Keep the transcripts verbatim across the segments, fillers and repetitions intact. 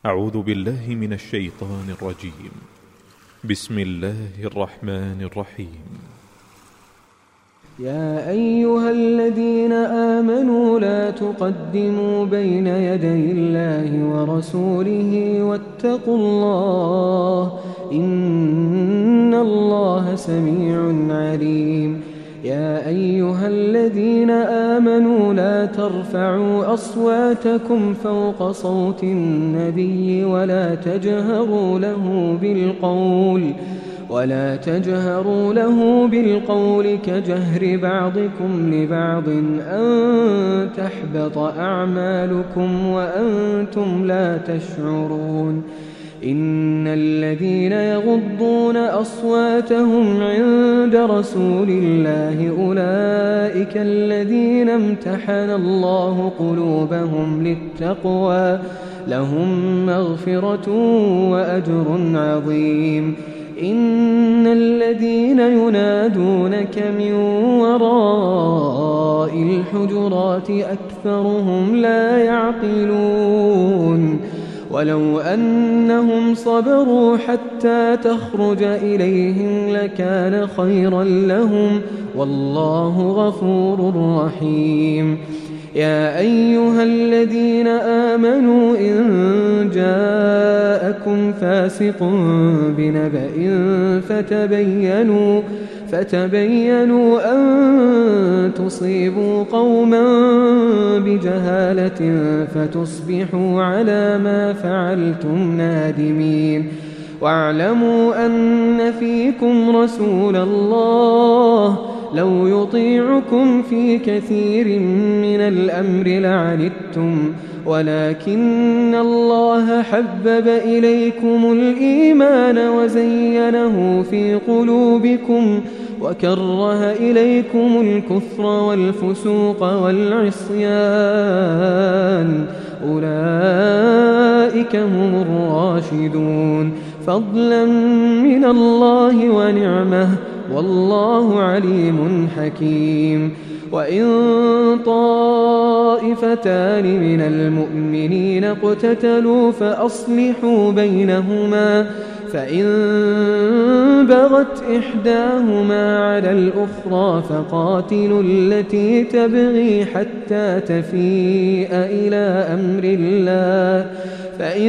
أعوذ بالله من الشيطان الرجيم. بسم الله الرحمن الرحيم. يا أيها الذين آمنوا لا تقدموا بين يدي الله ورسوله واتقوا الله إن الله سميع عليم. يا أيها الذين آمنوا لا ترفعوا أصواتكم فوق صوت النبي ولا تجهروا له بالقول ولا تجهروا له بالقول كجهر بعضكم لبعض أن تحبط أعمالكم وأنتم لا تشعرون. إن الذين يغضون أصواتهم عند رسول الله أولئك الذين امتحن الله قلوبهم للتقوى لهم مغفرة وأجر عظيم. إن الذين ينادونك من وراء الحجرات أكثرهم لا يعقلون. ولو أنهم صبروا حتى تخرج إليهم لكان خيرا لهم والله غفور رحيم. يا أيها الذين آمنوا إن جاءكم فاسق بنبأ فتبينوا فتبينوا أن تصيبوا قوما بجهالة فتصبحوا على ما فعلتم نادمين. واعلموا أن فيكم رسول الله لو يطيعكم في كثير من الأمر لعنتم ولكن الله حبب إليكم الإيمان وزينه في قلوبكم وكره إليكم الكفر والفسوق والعصيان أولئك هم الراشدون فضلا من الله ونعمه والله عليم حكيم. وإن طائفتان من المؤمنين اقتتلوا فأصلحوا بينهما فإن بغت إحداهما على الأخرى فقاتلوا التي تبغي حتى تفيء إلى أمر الله فإن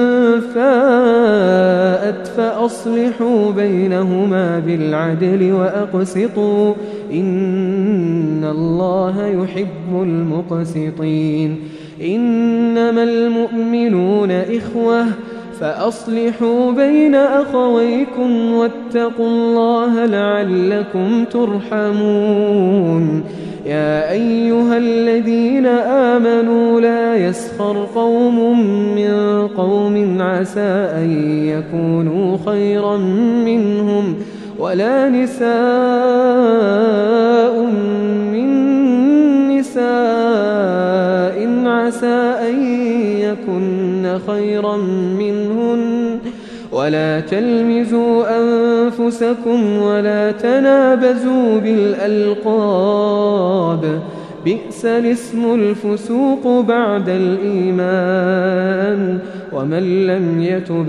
فاءت فأصلحوا بينهما بالعدل وأقسطوا إن الله يحب المقسطين. إنما المؤمنون إخوة فأصلحوا بين أخويكم واتقوا الله لعلكم ترحمون. يا أيها الذين آمنوا لا يسخر قوم من قوم عسى أن يكونوا خيرا منهم ولا نساء من نساء عسى أن يكن خيرا منهن ولا تلمزوا أنفسكم ولا تنابزوا بالألقاب بئس الاسم الفسوق بعد الإيمان ومن لم يتب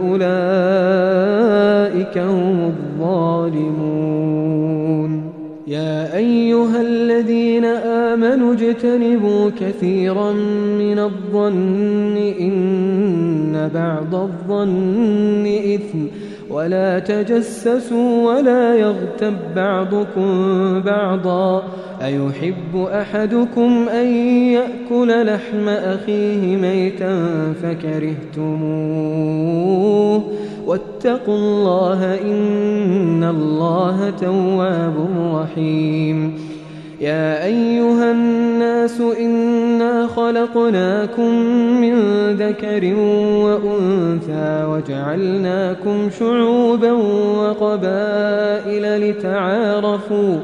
فأولئك هم الظالمون. يا أيها الذين آمنوا اجتنبوا كثيرا من الظن إن بعض الظن إثم ولا تجسسوا ولا يغتب بعضكم بعضا أيحب أحدكم أن يأكل لحم أخيه ميتا فكرهتموه واتقوا الله إن الله تواب رحيم. يا أيها الناس إنا خلقناكم من ذكر وأنثى وجعلناكم شعوبا وقبائل لتعارفوا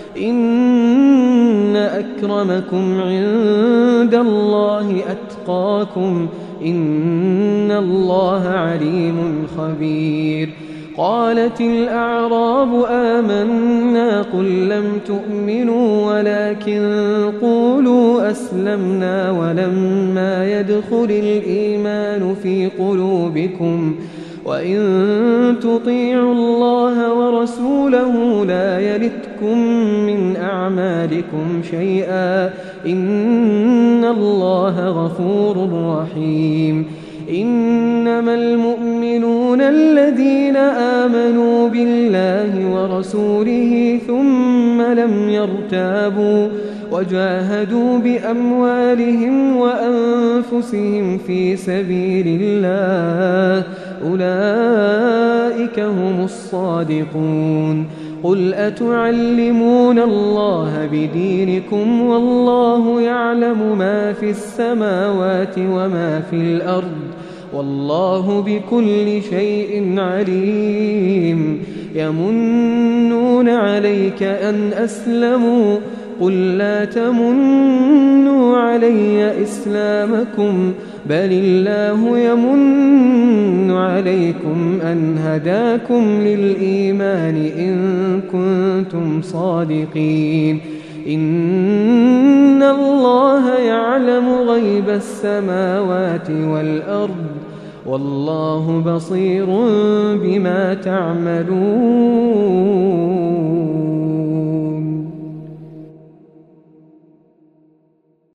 إن أكرمكم عند الله أتقاكم إن الله عليم خبير. قالت الأعراب آمنا قل لم تؤمنوا ولكن قولوا أسلمنا ولما يدخل الإيمان في قلوبكم وإن تطيعوا الله ورسوله لا يلتكم من أعمالكم شيئا إن الله غفور رحيم. إنما المؤمنون الذين آمنوا بالله ورسوله ثم لم يرتابوا وجاهدوا بأموالهم وأنفسهم في سبيل الله أولئك هم الصادقون. قل أتعلمون الله بدينكم والله يعلم ما في السماوات وما في الأرض والله بكل شيء عليم. يمنون عليك أن أسلموا قل لا تمنوا علي إسلامكم بل الله يمن عليكم أن هداكم للإيمان إن كنتم صادقين. إن الله يعلم غيب السماوات والأرض والله بصير بما تعملون.